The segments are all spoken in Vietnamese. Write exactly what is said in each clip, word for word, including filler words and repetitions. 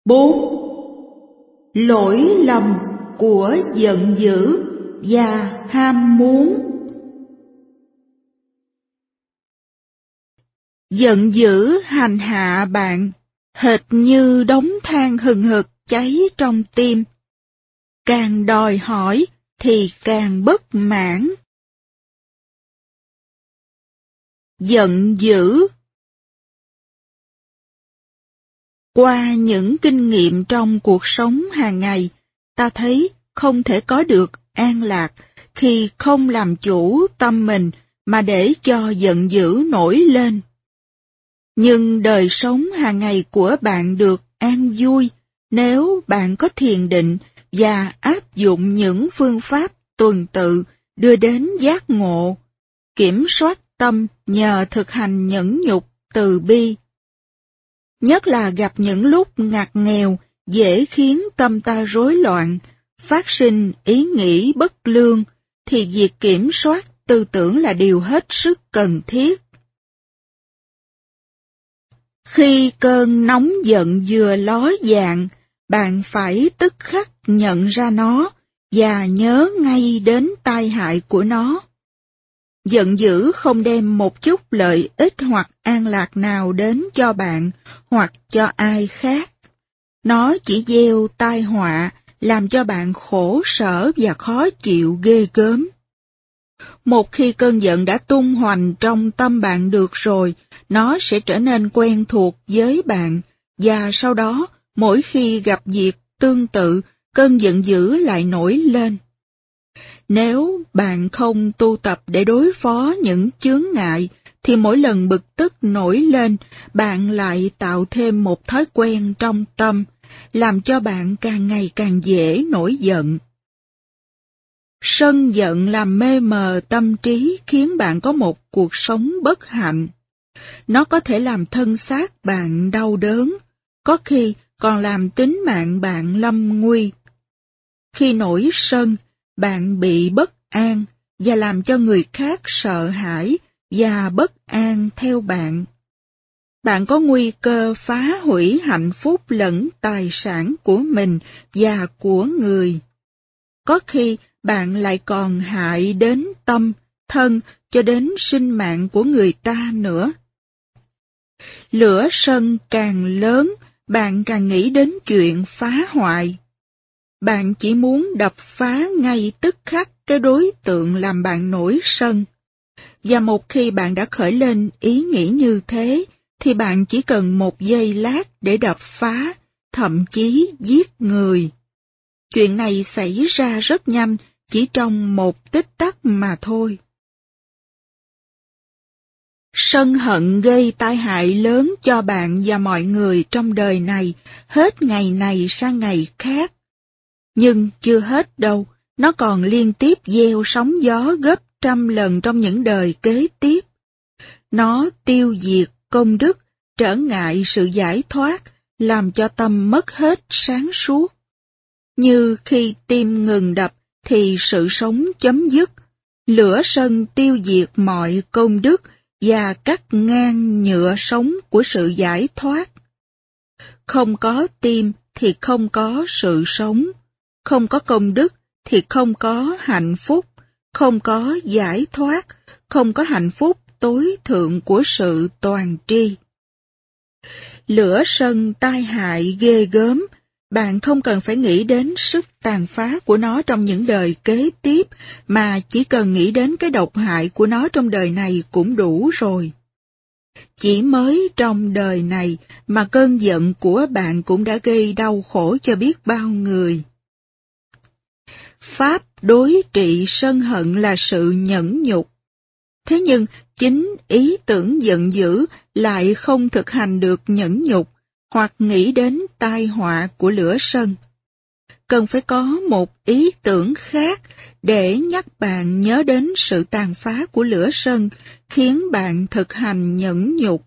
Bốn. Lỗi lầm của giận dữ và ham muốn. Giận dữ hành hạ bạn, hệt như đống than hừng hực cháy trong tim. Càng đòi hỏi thì càng bất mãn. Giận dữ. Qua những kinh nghiệm trong cuộc sống hàng ngày, ta thấy không thể có được an lạc khi không làm chủ tâm mình mà để cho giận dữ nổi lên. Nhưng đời sống hàng ngày của bạn được an vui nếu bạn có thiền định và áp dụng những phương pháp tuần tự đưa đến giác ngộ, kiểm soát tâm nhờ thực hành nhẫn nhục từ bi. Nhất là gặp những lúc ngặt nghèo dễ khiến tâm ta rối loạn, phát sinh ý nghĩ bất lương, thì việc kiểm soát tư tưởng là điều hết sức cần thiết. Khi cơn nóng giận vừa ló dạng, bạn phải tức khắc nhận ra nó và nhớ ngay đến tai hại của nó. Giận dữ không đem một chút lợi ích hoặc an lạc nào đến cho bạn hoặc cho ai khác. Nó chỉ gieo tai họa, làm cho bạn khổ sở và khó chịu ghê gớm. Một khi cơn giận đã tung hoành trong tâm bạn được rồi, nó sẽ trở nên quen thuộc với bạn, và sau đó, mỗi khi gặp việc tương tự, cơn giận dữ lại nổi lên. Nếu bạn không tu tập để đối phó những chướng ngại, thì mỗi lần bực tức nổi lên, bạn lại tạo thêm một thói quen trong tâm, làm cho bạn càng ngày càng dễ nổi giận. Sân giận làm mê mờ tâm trí, khiến bạn có một cuộc sống bất hạnh. Nó có thể làm thân xác bạn đau đớn, có khi còn làm tính mạng bạn lâm nguy. Khi nổi sân, bạn bị bất an và làm cho người khác sợ hãi và bất an theo bạn. Bạn có nguy cơ phá hủy hạnh phúc lẫn tài sản của mình và của người. Có khi bạn lại còn hại đến tâm, thân cho đến sinh mạng của người ta nữa. Lửa sân càng lớn, bạn càng nghĩ đến chuyện phá hoại. Bạn chỉ muốn đập phá ngay tức khắc cái đối tượng làm bạn nổi sân. Và một khi bạn đã khởi lên ý nghĩ như thế, thì bạn chỉ cần một giây lát để đập phá, thậm chí giết người. Chuyện này xảy ra rất nhanh, chỉ trong một tích tắc mà thôi. Sân hận gây tai hại lớn cho bạn và mọi người trong đời này, hết ngày này sang ngày khác. Nhưng chưa hết đâu, nó còn liên tiếp gieo sóng gió gấp trăm lần trong những đời kế tiếp. Nó tiêu diệt công đức, trở ngại sự giải thoát, làm cho tâm mất hết sáng suốt. Như khi tim ngừng đập thì sự sống chấm dứt, lửa sân tiêu diệt mọi công đức và cắt ngang nhựa sống của sự giải thoát. Không có tim thì không có sự sống, không có công đức thì không có hạnh phúc, không có giải thoát, không có hạnh phúc tối thượng của sự toàn tri. Lửa sân tai hại ghê gớm, bạn không cần phải nghĩ đến sức tàn phá của nó trong những đời kế tiếp, mà chỉ cần nghĩ đến cái độc hại của nó trong đời này cũng đủ rồi. Chỉ mới trong đời này mà cơn giận của bạn cũng đã gây đau khổ cho biết bao người. Pháp đối trị sân hận là sự nhẫn nhục. Thế nhưng, chính ý tưởng giận dữ lại không thực hành được nhẫn nhục, hoặc nghĩ đến tai họa của lửa sân. Cần phải có một ý tưởng khác để nhắc bạn nhớ đến sự tàn phá của lửa sân, khiến bạn thực hành nhẫn nhục.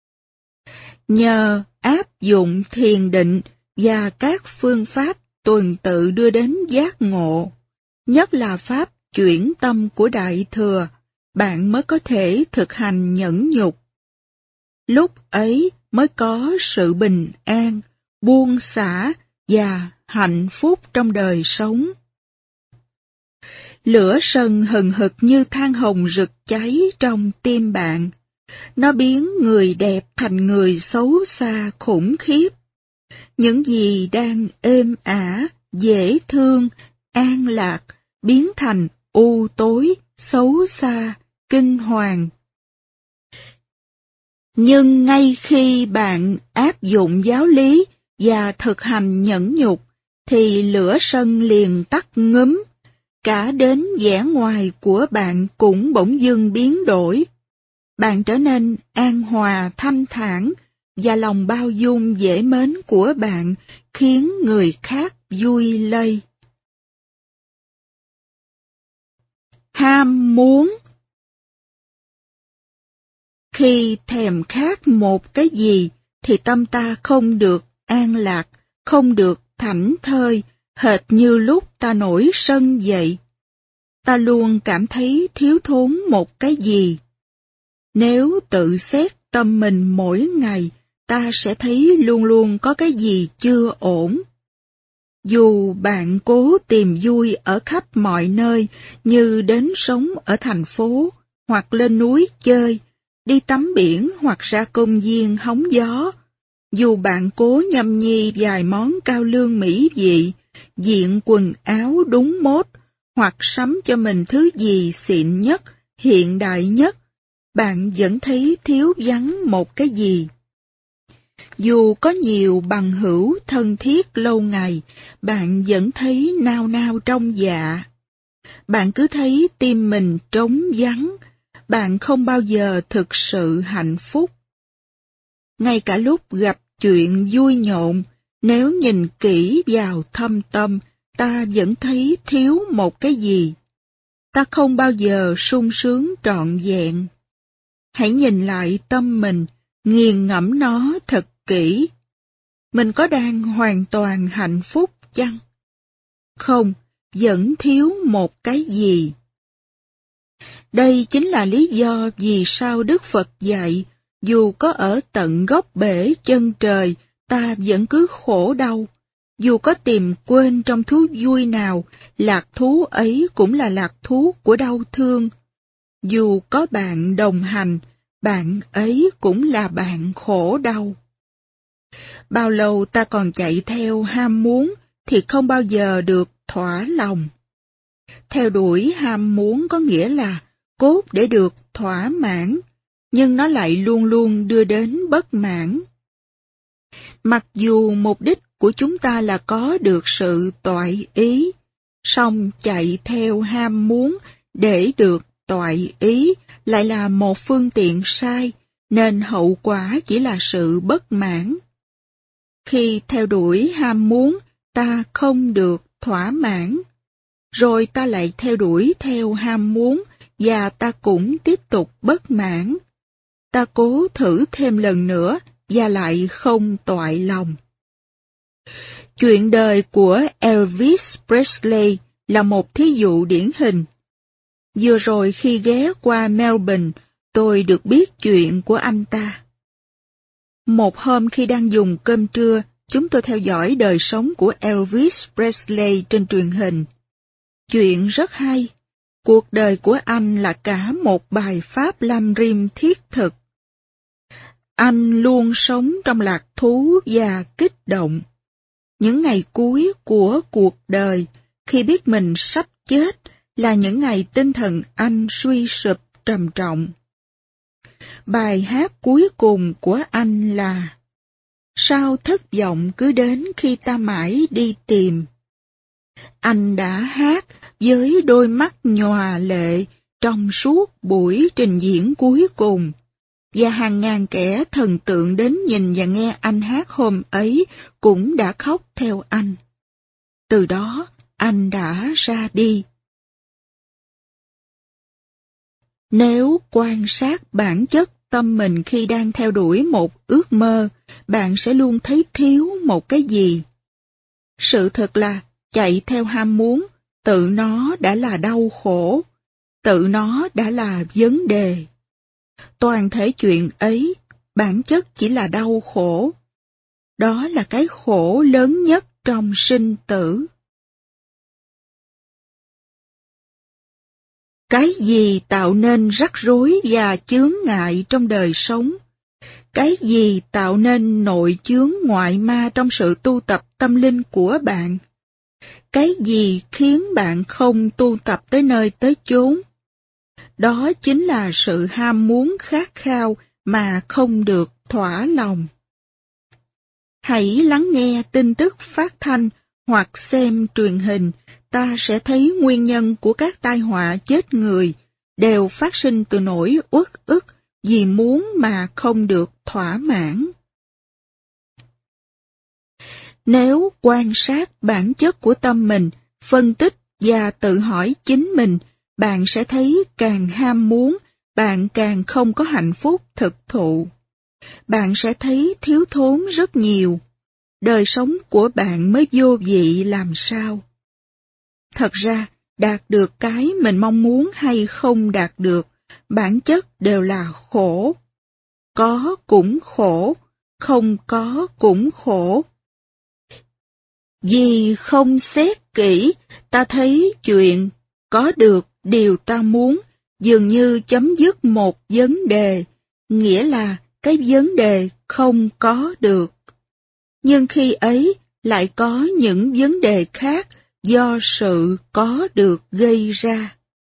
Nhờ áp dụng thiền định và các phương pháp tuần tự đưa đến giác ngộ, nhất là pháp chuyển tâm của Đại Thừa, bạn mới có thể thực hành nhẫn nhục. Lúc ấy mới có sự bình an, buông xả và hạnh phúc trong đời sống. Lửa sân hừng hực như than hồng rực cháy trong tim bạn. Nó biến người đẹp thành người xấu xa khủng khiếp. Những gì đang êm ả, dễ thương, an lạc, biến thành u tối, xấu xa, kinh hoàng. Nhưng ngay khi bạn áp dụng giáo lý và thực hành nhẫn nhục, thì lửa sân liền tắt ngúm, cả đến vẻ ngoài của bạn cũng bỗng dưng biến đổi. Bạn trở nên an hòa thanh thản, và lòng bao dung dễ mến của bạn khiến người khác vui lây. Ham muốn. Khi thèm khát một cái gì thì tâm ta không được an lạc, không được thảnh thơi, hệt như lúc ta nổi sân vậy. Ta luôn cảm thấy thiếu thốn một cái gì. Nếu tự xét tâm mình mỗi ngày, ta sẽ thấy luôn luôn có cái gì chưa ổn. Dù bạn cố tìm vui ở khắp mọi nơi, như đến sống ở thành phố, hoặc lên núi chơi, đi tắm biển hoặc ra công viên hóng gió, dù bạn cố nhâm nhi vài món cao lương mỹ vị, diện quần áo đúng mốt, hoặc sắm cho mình thứ gì xịn nhất, hiện đại nhất, bạn vẫn thấy thiếu vắng một cái gì. Dù có nhiều bằng hữu thân thiết lâu ngày, bạn vẫn thấy nao nao trong dạ. Bạn cứ thấy tim mình trống vắng, bạn không bao giờ thực sự hạnh phúc. Ngay cả lúc gặp chuyện vui nhộn, nếu nhìn kỹ vào thâm tâm, ta vẫn thấy thiếu một cái gì. Ta không bao giờ sung sướng trọn vẹn. Hãy nhìn lại tâm mình, nghiền ngẫm nó thật kỹ. Mình có đang hoàn toàn hạnh phúc chăng? Không, vẫn thiếu một cái gì. Đây chính là lý do vì sao Đức Phật dạy, dù có ở tận gốc bể chân trời, ta vẫn cứ khổ đau. Dù có tìm quên trong thú vui nào, lạc thú ấy cũng là lạc thú của đau thương. Dù có bạn đồng hành, bạn ấy cũng là bạn khổ đau. Bao lâu ta còn chạy theo ham muốn thì không bao giờ được thỏa lòng. Theo đuổi ham muốn có nghĩa là cốt để được thỏa mãn, nhưng nó lại luôn luôn đưa đến bất mãn. Mặc dù mục đích của chúng ta là có được sự toại ý, song chạy theo ham muốn để được toại ý lại là một phương tiện sai, nên hậu quả chỉ là sự bất mãn. Khi theo đuổi ham muốn, ta không được thỏa mãn, rồi ta lại theo đuổi theo ham muốn và ta cũng tiếp tục bất mãn. Ta cố thử thêm lần nữa và lại không toại lòng. Chuyện đời của Elvis Presley là một thí dụ điển hình. Vừa rồi khi ghé qua Melbourne, tôi được biết chuyện của anh ta. Một hôm khi đang dùng cơm trưa, chúng tôi theo dõi đời sống của Elvis Presley trên truyền hình. Chuyện rất hay. Cuộc đời của anh là cả một bài pháp lam rim thiết thực. Anh luôn sống trong lạc thú và kích động. Những ngày cuối của cuộc đời, khi biết mình sắp chết, là những ngày tinh thần anh suy sụp trầm trọng. Bài hát cuối cùng của anh là: sao thất vọng cứ đến khi ta mãi đi tìm. Anh đã hát với đôi mắt nhòa lệ trong suốt buổi trình diễn cuối cùng, và hàng ngàn kẻ thần tượng đến nhìn và nghe anh hát hôm ấy cũng đã khóc theo anh. Từ đó, anh đã ra đi. Nếu quan sát bản chất tâm mình khi đang theo đuổi một ước mơ, bạn sẽ luôn thấy thiếu một cái gì. Sự thật là, chạy theo ham muốn, tự nó đã là đau khổ, tự nó đã là vấn đề. Toàn thể chuyện ấy, bản chất chỉ là đau khổ. Đó là cái khổ lớn nhất trong sinh tử. Cái gì tạo nên rắc rối và chướng ngại trong đời sống? Cái gì tạo nên nội chướng ngoại ma trong sự tu tập tâm linh của bạn? Cái gì khiến bạn không tu tập tới nơi tới chốn? Đó chính là sự ham muốn khát khao mà không được thỏa lòng. Hãy lắng nghe tin tức phát thanh hoặc xem truyền hình, ta sẽ thấy nguyên nhân của các tai họa chết người đều phát sinh từ nỗi uất ức vì muốn mà không được thỏa mãn. Nếu quan sát bản chất của tâm mình, phân tích và tự hỏi chính mình, bạn sẽ thấy càng ham muốn, bạn càng không có hạnh phúc thực thụ. Bạn sẽ thấy thiếu thốn rất nhiều. Đời sống của bạn mới vô vị làm sao? Thật ra, đạt được cái mình mong muốn hay không đạt được, bản chất đều là khổ. Có cũng khổ, không có cũng khổ. Vì không xét kỹ, ta thấy chuyện có được điều ta muốn dường như chấm dứt một vấn đề, nghĩa là cái vấn đề không có được. Nhưng khi ấy lại có những vấn đề khác do sự có được gây ra.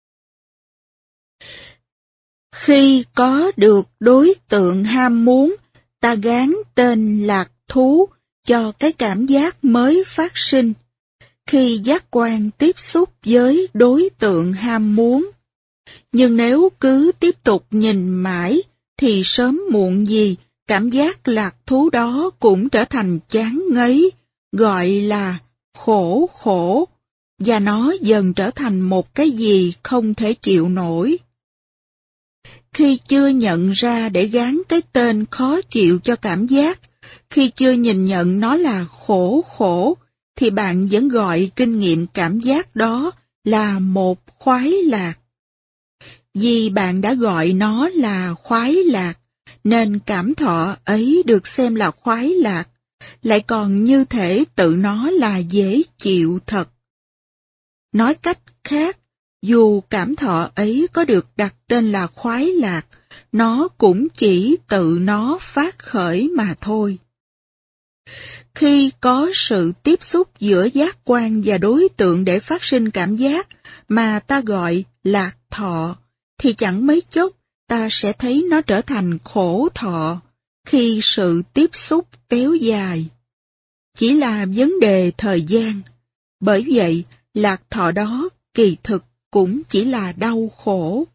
Khi có được đối tượng ham muốn, ta gán tên lạc thú cho cái cảm giác mới phát sinh. Khi giác quan tiếp xúc với đối tượng ham muốn. Nhưng nếu cứ tiếp tục nhìn mãi, thì sớm muộn gì, cảm giác lạc thú đó cũng trở thành chán ngấy, gọi là khổ khổ, và nó dần trở thành một cái gì không thể chịu nổi. Khi chưa nhận ra để gán cái tên khó chịu cho cảm giác, khi chưa nhìn nhận nó là khổ khổ, thì bạn vẫn gọi kinh nghiệm cảm giác đó là một khoái lạc. Vì bạn đã gọi nó là khoái lạc, nên cảm thọ ấy được xem là khoái lạc, lại còn như thể tự nó là dễ chịu thật. Nói cách khác, dù cảm thọ ấy có được đặt tên là khoái lạc, nó cũng chỉ tự nó phát khởi mà thôi. Khi có sự tiếp xúc giữa giác quan và đối tượng để phát sinh cảm giác mà ta gọi lạc thọ, thì chẳng mấy chốc ta sẽ thấy nó trở thành khổ thọ khi sự tiếp xúc kéo dài. Chỉ là vấn đề thời gian, bởi vậy lạc thọ đó kỳ thực cũng chỉ là đau khổ.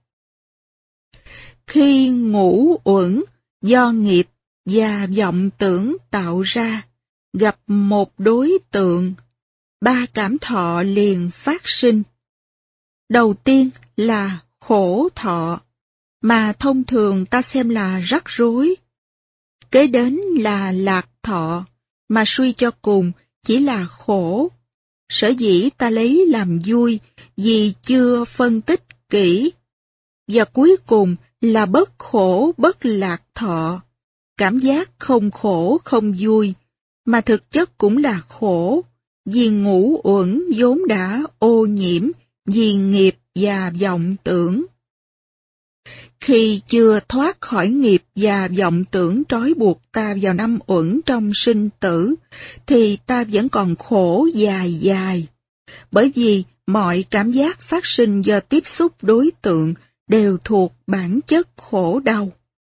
Khi ngủ uẩn do nghiệp và vọng tưởng tạo ra, gặp một đối tượng, ba cảm thọ liền phát sinh. Đầu tiên là khổ thọ, mà thông thường ta xem là rắc rối. Kế đến là lạc thọ, mà suy cho cùng chỉ là khổ. Sở dĩ ta lấy làm vui vì chưa phân tích kỹ. Và cuối cùng là bất khổ bất lạc thọ, cảm giác không khổ không vui, mà thực chất cũng là khổ, vì ngũ uẩn vốn đã ô nhiễm, vì nghiệp và vọng tưởng. Khi chưa thoát khỏi nghiệp và vọng tưởng trói buộc ta vào năm uẩn trong sinh tử, thì ta vẫn còn khổ dài dài, bởi vì mọi cảm giác phát sinh do tiếp xúc đối tượng đều thuộc bản chất khổ đau.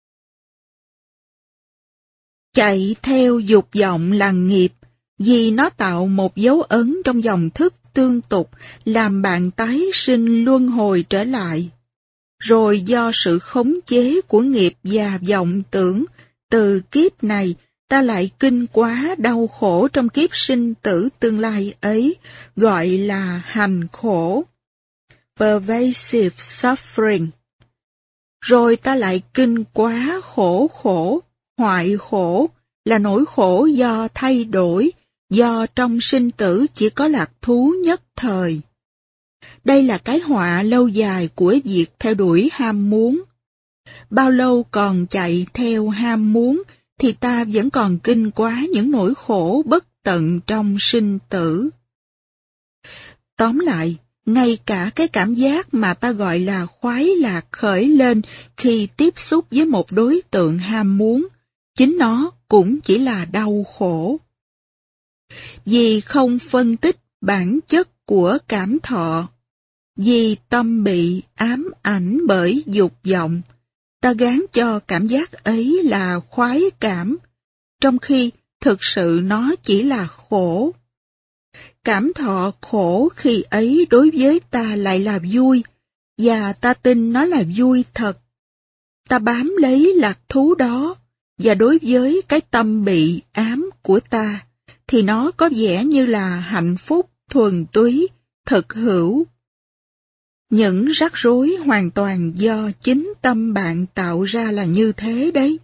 Chạy theo dục vọng là nghiệp, vì nó tạo một dấu ấn trong dòng thức tương tục, làm bạn tái sinh luân hồi trở lại. Rồi do sự khống chế của nghiệp và vọng tưởng, từ kiếp này ta lại kinh quá đau khổ trong kiếp sinh tử tương lai ấy, gọi là hành khổ. Pervasive suffering. Rồi ta lại kinh quá khổ khổ, hoại khổ, là nỗi khổ do thay đổi, do trong sinh tử chỉ có lạc thú nhất thời. Đây là cái họa lâu dài của việc theo đuổi ham muốn. Bao lâu còn chạy theo ham muốn thì ta vẫn còn kinh quá những nỗi khổ bất tận trong sinh tử. Tóm lại, ngay cả cái cảm giác mà ta gọi là khoái lạc khởi lên khi tiếp xúc với một đối tượng ham muốn, chính nó cũng chỉ là đau khổ. Vì không phân tích bản chất của cảm thọ, vì tâm bị ám ảnh bởi dục vọng, ta gán cho cảm giác ấy là khoái cảm, trong khi thực sự nó chỉ là khổ. Cảm thọ khổ khi ấy đối với ta lại là vui, và ta tin nó là vui thật. Ta bám lấy lạc thú đó, và đối với cái tâm bị ám của ta, thì nó có vẻ như là hạnh phúc thuần túy, thực hữu. Những rắc rối hoàn toàn do chính tâm bạn tạo ra là như thế đấy.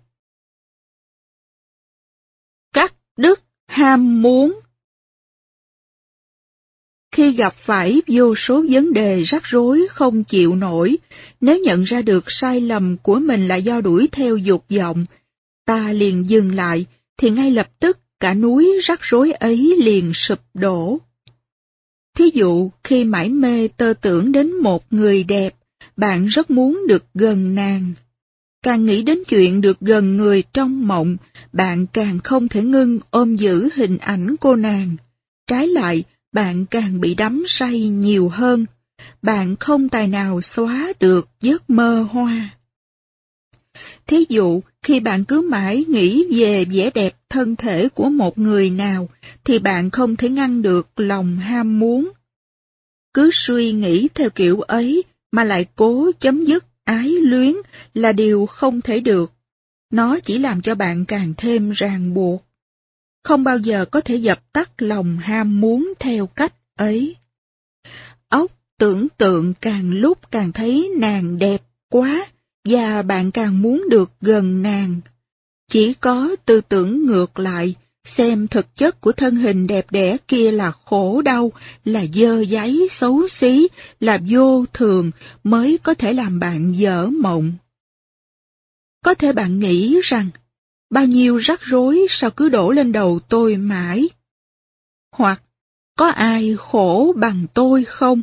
Cắt đứt ham muốn. Khi gặp phải vô số vấn đề rắc rối không chịu nổi, nếu nhận ra được sai lầm của mình là do đuổi theo dục vọng, ta liền dừng lại, thì ngay lập tức cả núi rắc rối ấy liền sụp đổ. Thí dụ, khi mải mê tơ tưởng đến một người đẹp, bạn rất muốn được gần nàng. Càng nghĩ đến chuyện được gần người trong mộng, bạn càng không thể ngưng ôm giữ hình ảnh cô nàng. Trái lại, bạn càng bị đắm say nhiều hơn. Bạn không tài nào xóa được giấc mơ hoa. Thí dụ, khi bạn cứ mãi nghĩ về vẻ đẹp thân thể của một người nào, thì bạn không thể ngăn được lòng ham muốn. Cứ suy nghĩ theo kiểu ấy mà lại cố chấm dứt ái luyến là điều không thể được. Nó chỉ làm cho bạn càng thêm ràng buộc. Không bao giờ có thể dập tắt lòng ham muốn theo cách ấy. Óc tưởng tượng càng lúc càng thấy nàng đẹp quá, và bạn càng muốn được gần nàng. Chỉ có tư tưởng ngược lại, xem thực chất của thân hình đẹp đẽ kia là khổ đau, là dơ dáy xấu xí, là vô thường, mới có thể làm bạn dở mộng. Có thể bạn nghĩ rằng, bao nhiêu rắc rối sao cứ đổ lên đầu tôi mãi? Hoặc, có ai khổ bằng tôi không?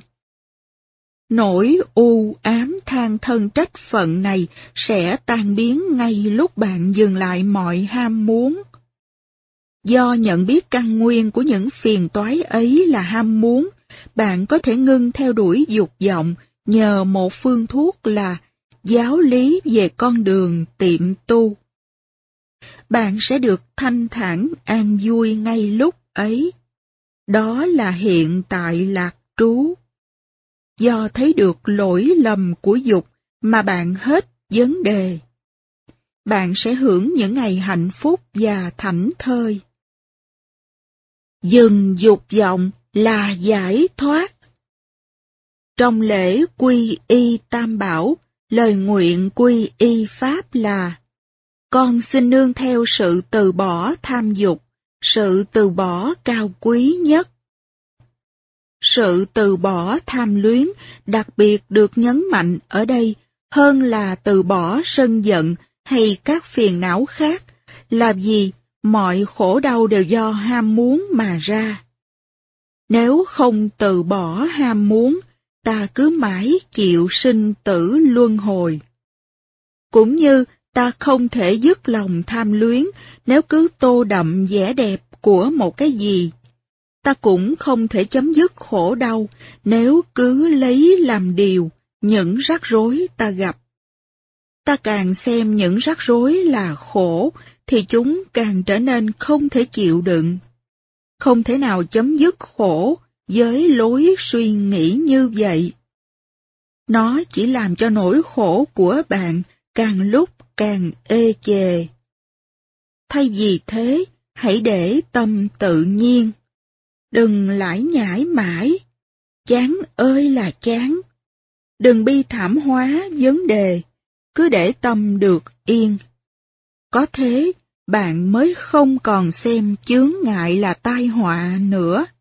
Nỗi u ám than thân trách phận này sẽ tan biến ngay lúc bạn dừng lại mọi ham muốn. Do nhận biết căn nguyên của những phiền toái ấy là ham muốn, bạn có thể ngưng theo đuổi dục vọng nhờ một phương thuốc là giáo lý về con đường tiệm tu. Bạn sẽ được thanh thản an vui ngay lúc ấy. Đó là hiện tại lạc trú. Do thấy được lỗi lầm của dục mà bạn hết vấn đề. Bạn sẽ hưởng những ngày hạnh phúc và thảnh thơi. Dừng dục vọng là giải thoát. Trong lễ quy y Tam Bảo, lời nguyện quy y Pháp là: con xin nương theo sự từ bỏ tham dục, sự từ bỏ cao quý nhất. Sự từ bỏ tham luyến đặc biệt được nhấn mạnh ở đây hơn là từ bỏ sân giận hay các phiền não khác, là vì mọi khổ đau đều do ham muốn mà ra. Nếu không từ bỏ ham muốn, ta cứ mãi chịu sinh tử luân hồi. Cũng như ta không thể dứt lòng tham luyến nếu cứ tô đậm vẻ đẹp của một cái gì. Ta cũng không thể chấm dứt khổ đau nếu cứ lấy làm điều những rắc rối ta gặp. Ta càng xem những rắc rối là khổ, thì chúng càng trở nên không thể chịu đựng. Không thể nào chấm dứt khổ với lối suy nghĩ như vậy. Nó chỉ làm cho nỗi khổ của bạn càng lúc càng ê chề. Thay vì thế, hãy để tâm tự nhiên. Đừng lải nhải mãi. Chán ơi là chán. Đừng bi thảm hóa vấn đề. Cứ để tâm được yên. Có thế, bạn mới không còn xem chướng ngại là tai họa nữa.